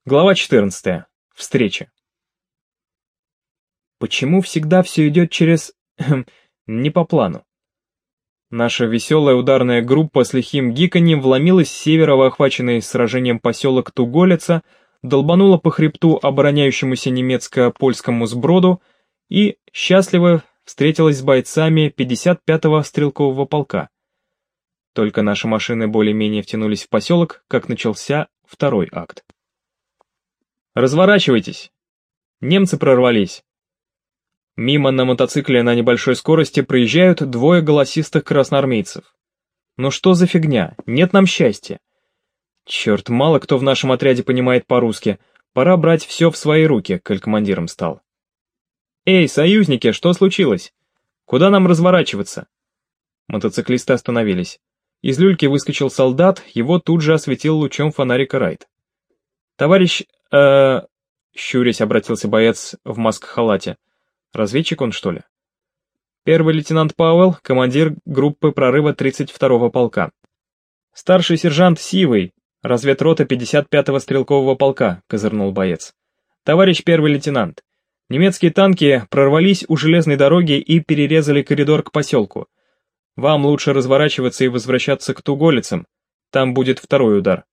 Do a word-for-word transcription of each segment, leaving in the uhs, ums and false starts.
Глава четырнадцатая. Встреча. Почему всегда все идет через... не по плану? Наша веселая ударная группа с лихим гиканьем вломилась с севера в охваченный сражением поселок Туголица, долбанула по хребту обороняющемуся немецко-польскому сброду и счастливо встретилась с бойцами пятьдесят пятого стрелкового полка. Только наши машины более-менее втянулись в поселок, как начался второй акт. «Разворачивайтесь!» Немцы прорвались. Мимо на мотоцикле на небольшой скорости проезжают двое голосистых красноармейцев. Ну что за фигня? Нет нам счастья. Черт, мало кто в нашем отряде понимает по-русски. Пора брать все в свои руки, коль командиром стал. «Эй, союзники, что случилось? Куда нам разворачиваться?» Мотоциклисты остановились. Из люльки выскочил солдат, его тут же осветил лучом фонарика Райт. «Товарищ, э щурясь обратился боец в маск-халате. Разведчик он, что ли? Первый лейтенант Пауэлл, командир группы прорыва тридцать второго полка. Старший сержант Сивый, разведрота пятьдесят пятого стрелкового полка, козырнул боец. Товарищ первый лейтенант, немецкие танки прорвались у железной дороги и перерезали коридор к поселку. Вам лучше разворачиваться и возвращаться к Туголицам, там будет второй удар.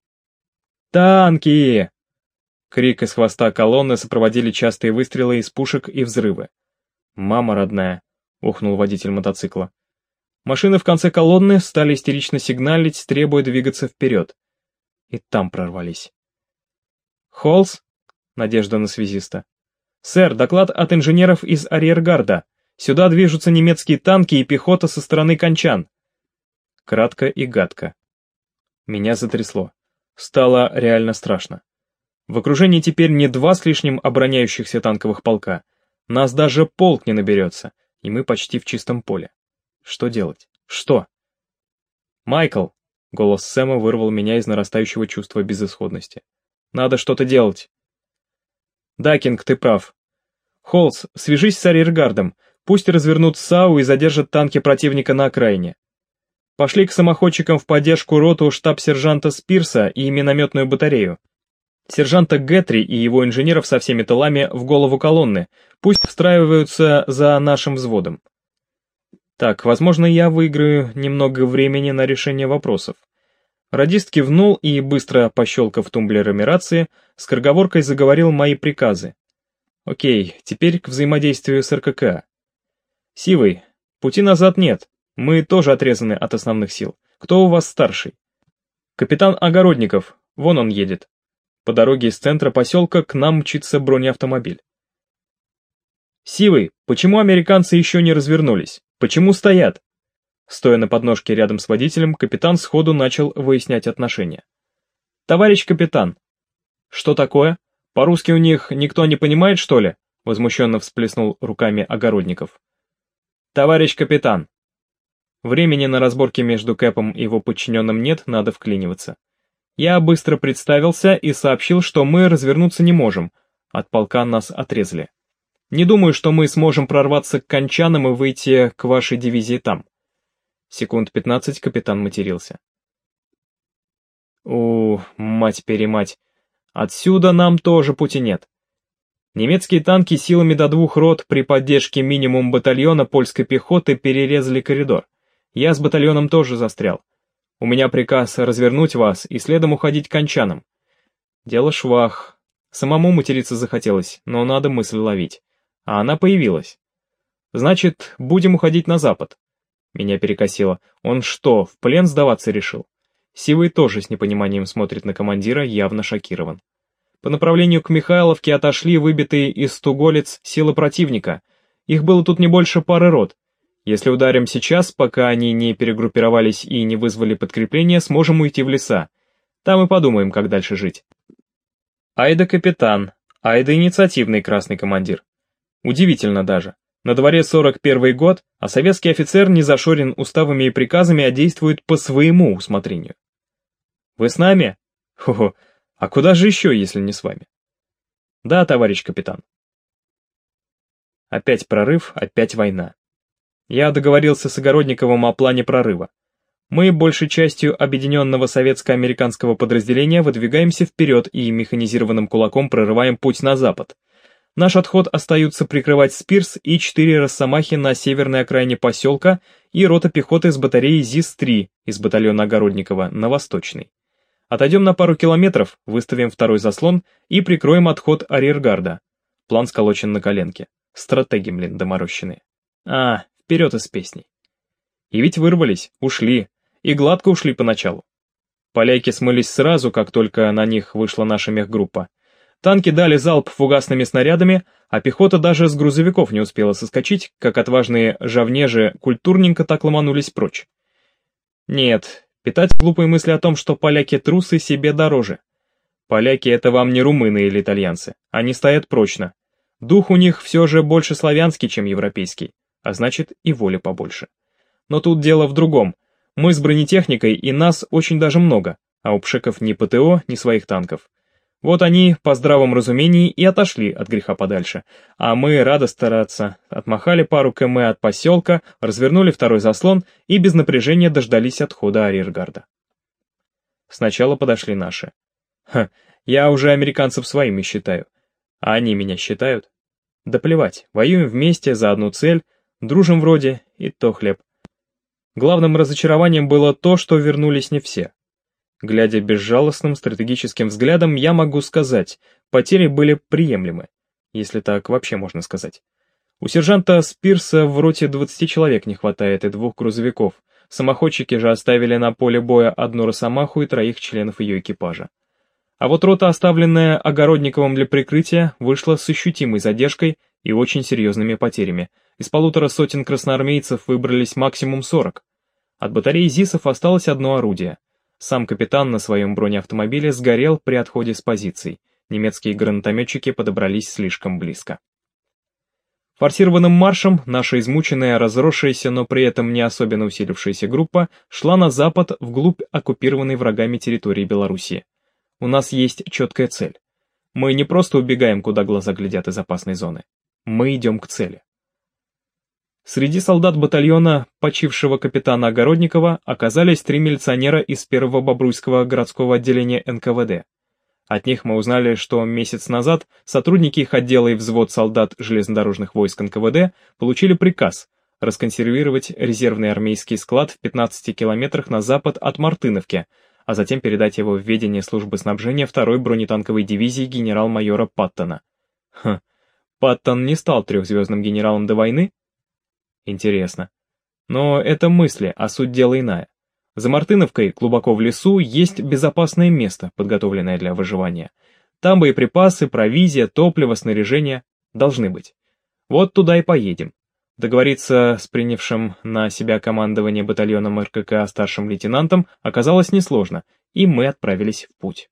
«Танки!» Крик из хвоста колонны сопроводили частые выстрелы из пушек и взрывы. «Мама родная!» — ухнул водитель мотоцикла. Машины в конце колонны стали истерично сигналить, требуя двигаться вперед. И там прорвались. «Холлс?» — надежда на связиста. «Сэр, доклад от инженеров из арьергарда. Сюда движутся немецкие танки и пехота со стороны Кончан». Кратко и гадко. Меня затрясло. Стало реально страшно. В окружении теперь не два с лишним обороняющихся танковых полка. Нас даже полк не наберется, и мы почти в чистом поле. Что делать? Что? «Майкл!» — голос Сэма вырвал меня из нарастающего чувства безысходности. «Надо что-то делать!» «Да, Кинг, ты прав. Холлс, свяжись с арьергардом, пусть развернут САУ и задержат танки противника на окраине. Пошли к самоходчикам в поддержку роту штаб-сержанта Спирса и минометную батарею. Сержанта Гетри и его инженеров со всеми тылами в голову колонны, пусть встраиваются за нашим взводом. Так, возможно, я выиграю немного времени на решение вопросов». Радист кивнул и, быстро пощелкав тумблерами рации, скороговоркой заговорил мои приказы. Окей, теперь к взаимодействию с РККА. «Сивый, пути назад нет, мы тоже отрезаны от основных сил. Кто у вас старший?» «Капитан Огородников, вон он едет». По дороге из центра поселка к нам мчится бронеавтомобиль. «Сивый, почему американцы еще не развернулись? Почему стоят?» Стоя на подножке рядом с водителем, капитан сходу начал выяснять отношения. «Товарищ капитан!» «Что такое? По-русски у них никто не понимает, что ли?» Возмущенно всплеснул руками Огородников. «Товарищ капитан!» Времени на разборки между Кэпом и его подчиненным нет, надо вклиниваться. Я быстро представился и сообщил, что мы развернуться не можем, от полка нас отрезали. Не думаю, что мы сможем прорваться к Кончанам и выйти к вашей дивизии там. Секунд пятнадцать капитан матерился. У, мать-перемать, отсюда нам тоже пути нет. Немецкие танки силами до двух рот при поддержке минимум батальона польской пехоты перерезали коридор. Я с батальоном тоже застрял. У меня приказ развернуть вас и следом уходить к Кончанам. Дело швах. Самому материться захотелось, но надо мысль ловить. А она появилась. Значит, будем уходить на запад. Меня перекосило. Он что, в плен сдаваться решил? Сивый тоже с непониманием смотрит на командира, явно шокирован. По направлению к Михайловке отошли выбитые из Туголиц силы противника. Их было тут не больше пары рот. Если ударим сейчас, пока они не перегруппировались и не вызвали подкрепление, сможем уйти в леса. Там и подумаем, как дальше жить. Ай да капитан, ай да инициативный красный командир. Удивительно даже. На дворе сорок первый год, а советский офицер не зашорен уставами и приказами, а действует по своему усмотрению. Вы с нами? Хо-хо, а куда же еще, если не с вами? Да, товарищ капитан. Опять прорыв, опять война. Я договорился с Огородниковым о плане прорыва. Мы, большей частью объединенного советско-американского подразделения, выдвигаемся вперед и механизированным кулаком прорываем путь на запад. Наш отход остаются прикрывать Спирс и четыре росомахи на северной окраине поселка и рота пехоты с батареи ЗИС три из батальона Огородникова на восточный. Отойдем на пару километров, выставим второй заслон и прикроем отход арьергарда. План сколочен на коленке. Стратеги, блин, доморощенные. А, вперед из песней. И ведь вырвались, ушли. И гладко ушли поначалу. Поляки смылись сразу, как только на них вышла наша мехгруппа. Танки дали залп фугасными снарядами, а пехота даже с грузовиков не успела соскочить, как отважные жавнежи культурненько так ломанулись прочь. Нет, питать глупые мысли о том, что поляки трусы, себе дороже. Поляки — это вам не румыны или итальянцы, они стоят прочно. Дух у них все же больше славянский, чем европейский, а значит и воли побольше. Но тут дело в другом. Мы с бронетехникой, и нас очень даже много, а у пшеков ни ПТО, ни своих танков. Вот они, по здравому разумении, и отошли от греха подальше, а мы, рады стараться, отмахали пару км от поселка, развернули второй заслон и без напряжения дождались отхода арьергарда. Сначала подошли наши. Ха, я уже американцев своими считаю. А они меня считают? Да плевать, воюем вместе за одну цель, дружим вроде, и то хлеб. Главным разочарованием было то, что вернулись не все. Глядя безжалостным стратегическим взглядом, я могу сказать, потери были приемлемы, если так вообще можно сказать. У сержанта Спирса в роте двадцати человек не хватает и двух грузовиков, самоходчики же оставили на поле боя одну росомаху и троих членов ее экипажа. А вот рота, оставленная Огородниковым для прикрытия, вышла с ощутимой задержкой и очень серьезными потерями. Из полутора сотен красноармейцев выбрались максимум сорок. От батареи ЗИСов осталось одно орудие. Сам капитан на своем бронеавтомобиле сгорел при отходе с позиций. Немецкие гранатометчики подобрались слишком близко. Форсированным маршем наша измученная, разросшаяся, но при этом не особенно усилившаяся группа шла на запад вглубь оккупированной врагами территории Белоруссии. У нас есть четкая цель. Мы не просто убегаем, куда глаза глядят из опасной зоны. Мы идем к цели. Среди солдат батальона почившего капитана Огородникова оказались три милиционера из первого Бобруйского городского отделения эн ка вэ дэ. От них мы узнали, что месяц назад сотрудники их отдела и взвод солдат железнодорожных войск эн ка вэ дэ получили приказ расконсервировать резервный армейский склад в пятнадцати километрах на запад от Мартыновки, а затем передать его в ведение службы снабжения второй бронетанковой дивизии генерал-майора Паттона. Хм, Паттон не стал трехзвездным генералом до войны? Интересно. Но это мысли, а суть дела иная. За Мартыновкой, глубоко в лесу, есть безопасное место, подготовленное для выживания. Там боеприпасы, провизия, топливо, снаряжение должны быть. Вот туда и поедем. Договориться с принявшим на себя командование батальоном эр ка ка старшим лейтенантом оказалось несложно, и мы отправились в путь.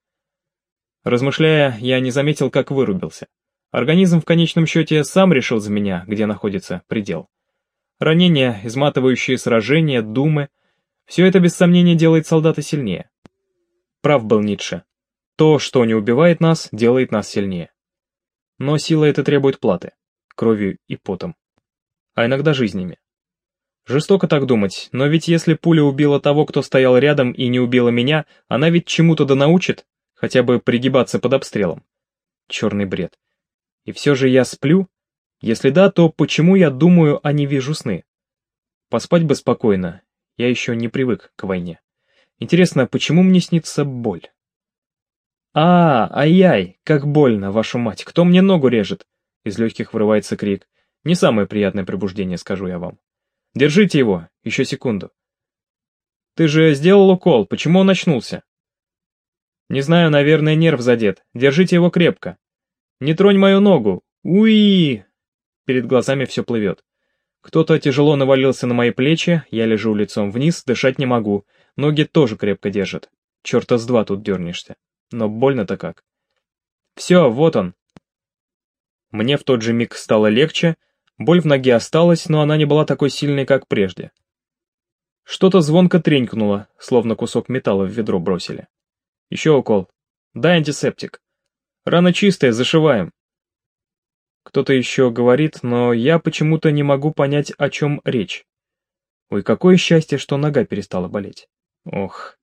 Размышляя, я не заметил, как вырубился. Организм в конечном счете сам решил за меня, где находится предел. Ранения, изматывающие сражения, думы — все это без сомнения делает солдата сильнее. Прав был Ницше. То, что не убивает нас, делает нас сильнее. Но сила эта требует платы, кровью и потом. А иногда жизнями. Жестоко так думать, но ведь если пуля убила того, кто стоял рядом, и не убила меня, она ведь чему-то да научит, хотя бы пригибаться под обстрелом. Черный бред. И все же я сплю? Если да, то почему я думаю, а не вижу сны? Поспать бы спокойно, я еще не привык к войне. Интересно, почему мне снится боль? А, ай-яй, как больно, вашу мать, кто мне ногу режет? Из легких вырывается крик. Не самое приятное пробуждение, скажу я вам. Держите его, еще секунду. Ты же сделал укол, почему он очнулся? Не знаю, наверное, нерв задет. Держите его крепко. Не тронь мою ногу. Уи! Перед глазами все плывет. Кто-то тяжело навалился на мои плечи, я лежу лицом вниз, дышать не могу. Ноги тоже крепко держат. Черта с два тут дернешься. Но больно-то как. Все, вот он. Мне в тот же миг стало легче, боль в ноге осталась, но она не была такой сильной, как прежде. Что-то звонко тренькнуло, словно кусок металла в ведро бросили. Еще укол. Дай антисептик. Рана чистая, зашиваем. Кто-то еще говорит, но я почему-то не могу понять, о чем речь. Ой, какое счастье, что нога перестала болеть. Ох.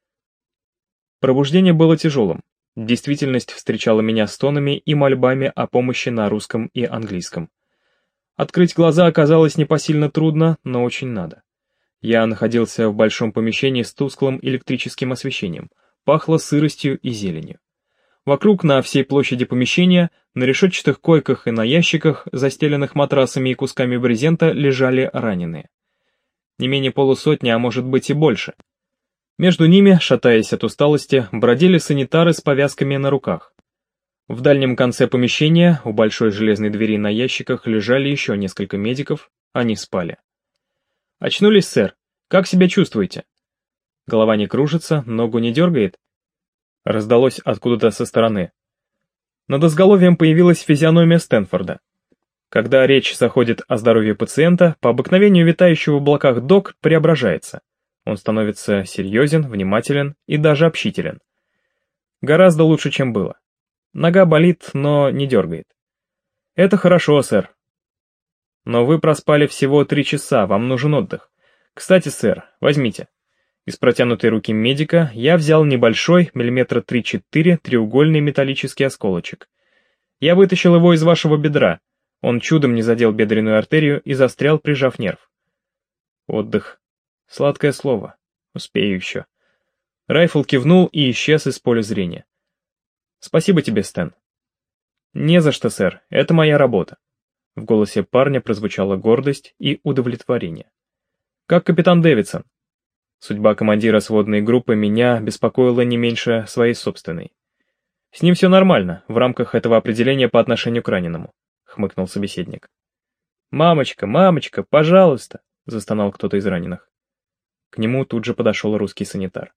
Пробуждение было тяжелым. Действительность встречала меня стонами и мольбами о помощи на русском и английском. Открыть глаза оказалось непосильно трудно, но очень надо. Я находился в большом помещении с тусклым электрическим освещением. Пахло сыростью и зеленью. Вокруг на всей площади помещения, на решетчатых койках и на ящиках, застеленных матрасами и кусками брезента, лежали раненые. Не менее полусотни, а может быть и больше. Между ними, шатаясь от усталости, бродили санитары с повязками на руках. В дальнем конце помещения, у большой железной двери на ящиках, лежали еще несколько медиков, они спали. «Очнулись, сэр? Как себя чувствуете?» «Голова не кружится, ногу не дергает?» Раздалось откуда-то со стороны. Над изголовьем появилась физиономия Стэнфорда. Когда речь заходит о здоровье пациента, по обыкновению витающего в облаках док преображается. Он становится серьезен, внимателен и даже общителен. Гораздо лучше, чем было. Нога болит, но не дергает. «Это хорошо, сэр. Но вы проспали всего три часа, вам нужен отдых. Кстати, сэр, возьмите». Из протянутой руки медика я взял небольшой, миллиметра три-четыре, треугольный металлический осколочек. Я вытащил его из вашего бедра. Он чудом не задел бедренную артерию и застрял, прижав нерв. Отдых. Сладкое слово. Успею еще. Райфл кивнул и исчез из поля зрения. Спасибо тебе, Стэн. Не за что, сэр, это моя работа. В голосе парня прозвучала гордость и удовлетворение. Как капитан Дэвидсон? Судьба командира сводной группы меня беспокоила не меньше своей собственной. С ним все нормально, в рамках этого определения по отношению к раненому, хмыкнул собеседник. «Мамочка, мамочка, пожалуйста!» — застонал кто-то из раненых. К нему тут же подошел русский санитар.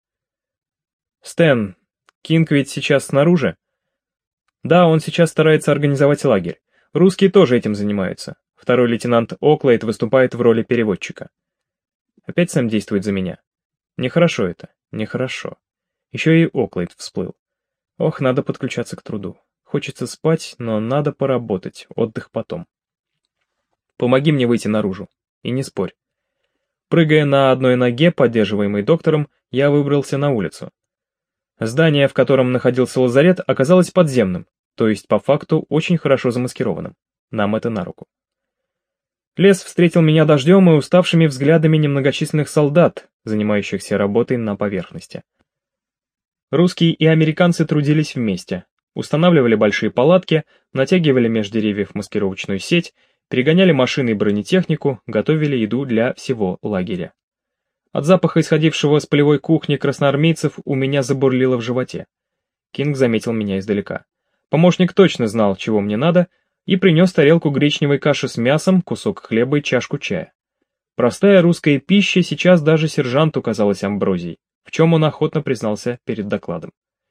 «Стэн, Кинг ведь сейчас снаружи?» «Да, он сейчас старается организовать лагерь. Русские тоже этим занимаются. Второй лейтенант Оклейд выступает в роли переводчика. Опять Сэм действует за меня. Нехорошо это, нехорошо. Еще и Оклейд всплыл. Ох, надо подключаться к труду. Хочется спать, но надо поработать, отдых потом. Помоги мне выйти наружу. И не спорь». Прыгая на одной ноге, поддерживаемой доктором, я выбрался на улицу. Здание, в котором находился лазарет, оказалось подземным, то есть по факту очень хорошо замаскированным. Нам это на руку. Лес встретил меня дождем и уставшими взглядами немногочисленных солдат, занимающихся работой на поверхности. Русские и американцы трудились вместе, устанавливали большие палатки, натягивали меж деревьев маскировочную сеть, перегоняли машины и бронетехнику, готовили еду для всего лагеря. От запаха, исходившего с полевой кухни красноармейцев, у меня забурлило в животе. Кинг заметил меня издалека. Помощник точно знал, чего мне надо, и принес тарелку гречневой каши с мясом, кусок хлеба и чашку чая. Простая русская пища сейчас даже сержанту казалась амброзией, в чем он охотно признался перед докладом.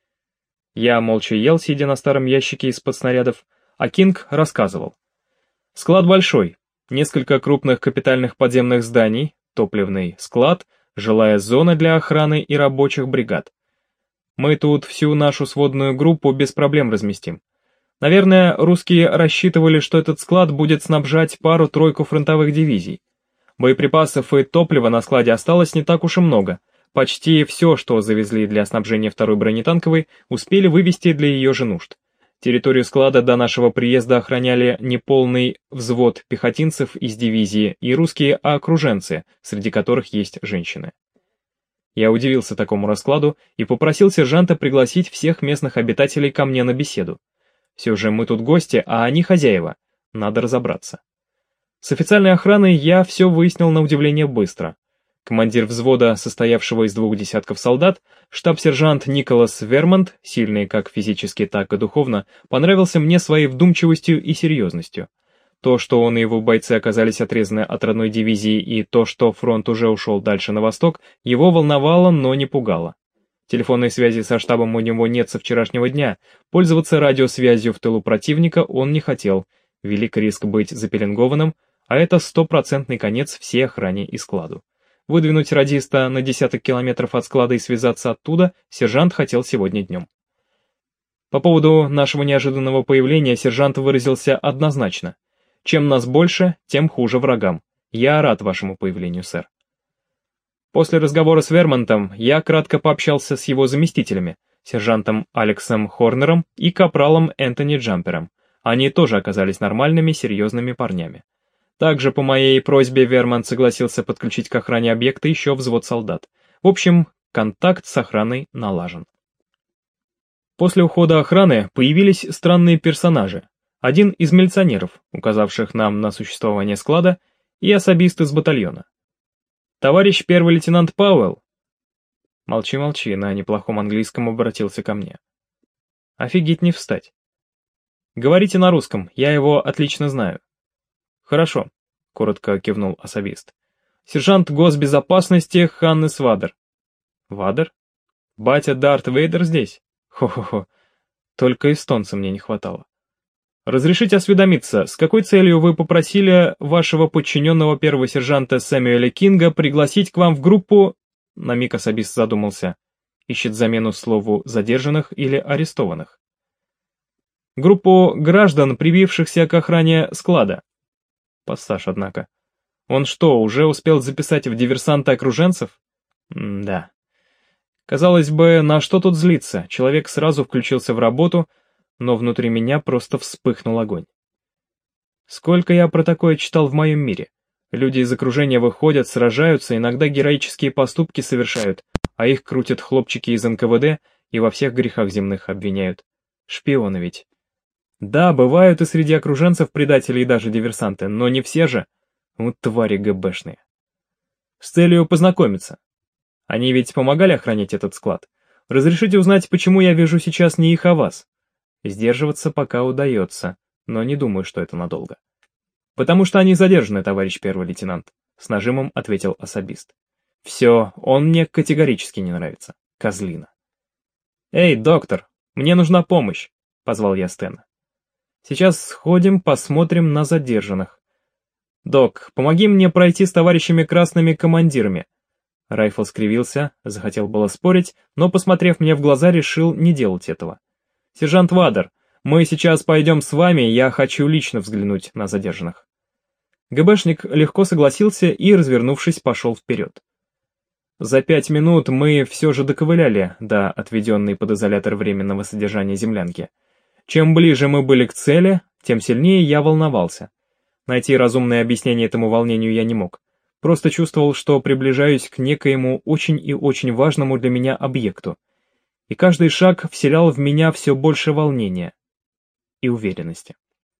Я молча ел, сидя на старом ящике из-под снарядов, а Кинг рассказывал. Склад большой, несколько крупных капитальных подземных зданий, топливный склад, жилая зона для охраны и рабочих бригад. Мы тут всю нашу сводную группу без проблем разместим. Наверное, русские рассчитывали, что этот склад будет снабжать пару-тройку фронтовых дивизий. Боеприпасов и топлива на складе осталось не так уж и много. Почти все, что завезли для снабжения второй бронетанковой, успели вывести для ее же нужд. Территорию склада до нашего приезда охраняли неполный взвод пехотинцев из дивизии и русские окруженцы, среди которых есть женщины. Я удивился такому раскладу и попросил сержанта пригласить всех местных обитателей ко мне на беседу. Все же мы тут гости, а они хозяева. Надо разобраться. С официальной охраной я все выяснил на удивление быстро. Командир взвода, состоявшего из двух десятков солдат, штаб-сержант Николас Вермонт, сильный как физически, так и духовно, понравился мне своей вдумчивостью и серьезностью. То, что он и его бойцы оказались отрезаны от родной дивизии, и то, что фронт уже ушел дальше на восток, его волновало, но не пугало. Телефонной связи со штабом у него нет со вчерашнего дня, пользоваться радиосвязью в тылу противника он не хотел, велик риск быть запеленгованным, а это стопроцентный конец всей охране и складу. Выдвинуть радиста на десяток километров от склада и связаться оттуда сержант хотел сегодня днем. По поводу нашего неожиданного появления сержант выразился однозначно. Чем нас больше, тем хуже врагам. Я рад вашему появлению, сэр. После разговора с Вермонтом я кратко пообщался с его заместителями, сержантом Алексом Хорнером и капралом Энтони Джампером. Они тоже оказались нормальными, серьезными парнями. Также по моей просьбе Вермонт согласился подключить к охране объекта еще взвод солдат. В общем, контакт с охраной налажен. После ухода охраны появились странные персонажи. Один из милиционеров, указавших нам на существование склада, и особист из батальона. «Товарищ первый лейтенант Пауэлл!» Молчи-молчи, на неплохом английском обратился ко мне. Офигеть не встать. «Говорите на русском, я его отлично знаю». «Хорошо», — коротко кивнул особист. «Сержант госбезопасности Ханнес Вадер». «Вадер? Батя Дарт Вейдер здесь? Хо-хо-хо, только эстонца мне не хватало. Разрешите осведомиться, с какой целью вы попросили вашего подчиненного первого сержанта Сэмюэля Кинга пригласить к вам в группу...» На миг особист задумался. Ищет замену слову «задержанных» или «арестованных». «Группу граждан, прибившихся к охране склада». Пассаж, однако. Он что, уже успел записать в диверсанты окруженцев? М-да. Казалось бы, на что тут злиться? Человек сразу включился в работу, но внутри меня просто вспыхнул огонь. Сколько я про такое читал в моем мире. Люди из окружения выходят, сражаются, иногда героические поступки совершают, а их крутят хлопчики из эн ка вэ дэ и во всех грехах земных обвиняют. Шпионы ведь. Да, бывают и среди окруженцев предатели и даже диверсанты, но не все же. Вот твари гэ бэшные. С целью познакомиться. Они ведь помогали охранять этот склад. Разрешите узнать, почему я вижу сейчас не их, а вас? Сдерживаться пока удается, но не думаю, что это надолго. «Потому что они задержаны, товарищ первый лейтенант», — с нажимом ответил особист. «Все, он мне категорически не нравится. Козлина». «Эй, доктор, мне нужна помощь», — позвал я Стэна. «Сейчас сходим, посмотрим на задержанных. Док, помоги мне пройти с товарищами красными командирами». Райфл скривился, захотел было спорить, но, посмотрев мне в глаза, решил не делать этого. «Сержант Вадер, мы сейчас пойдем с вами, я хочу лично взглянуть на задержанных». гэ бэшник легко согласился и, развернувшись, пошел вперед. За пять минут мы все же доковыляли до отведенной под изолятор временного содержания землянки. Чем ближе мы были к цели, тем сильнее я волновался. Найти разумное объяснение этому волнению я не мог. Просто чувствовал, что приближаюсь к некоему очень и очень важному для меня объекту. И каждый шаг вселял в меня все больше волнения и уверенности.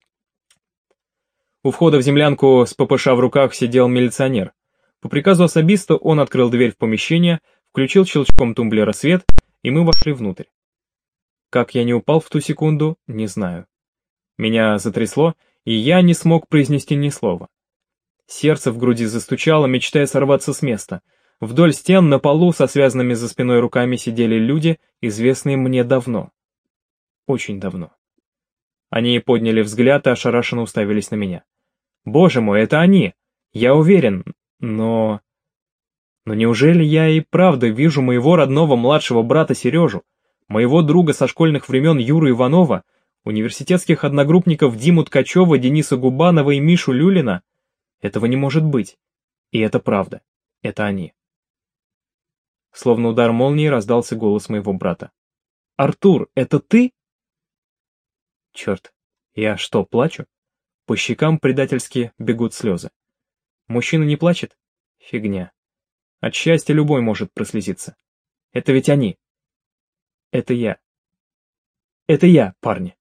У входа в землянку с пэ пэ ша в руках сидел милиционер. По приказу особиста он открыл дверь в помещение, включил щелчком тумблера свет, и мы вошли внутрь. Как я не упал в ту секунду, не знаю. Меня затрясло, и я не смог произнести ни слова. Сердце в груди застучало, мечтая сорваться с места. Вдоль стен на полу со связанными за спиной руками сидели люди, известные мне давно. Очень давно. Они подняли взгляд и ошарашенно уставились на меня. Боже мой, это они! Я уверен, но... Но неужели я и правда вижу моего родного младшего брата Сережу, моего друга со школьных времен Юру Иванова, университетских одногруппников Диму Ткачева, Дениса Губанова и Мишу Люлина? Этого не может быть. И это правда. Это они. Словно удар молнии раздался голос моего брата. «Артур, это ты?» Черт, я что, плачу? По щекам предательски бегут слезы. Мужчина не плачет? Фигня. От счастья любой может прослезиться. Это ведь они. Это я. Это я, парни.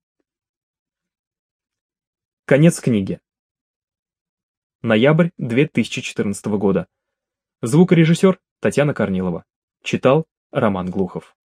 Конец книги. Ноябрь две тысячи четырнадцатого года. Звукорежиссер Татьяна Корнилова. Читал Роман Глухов.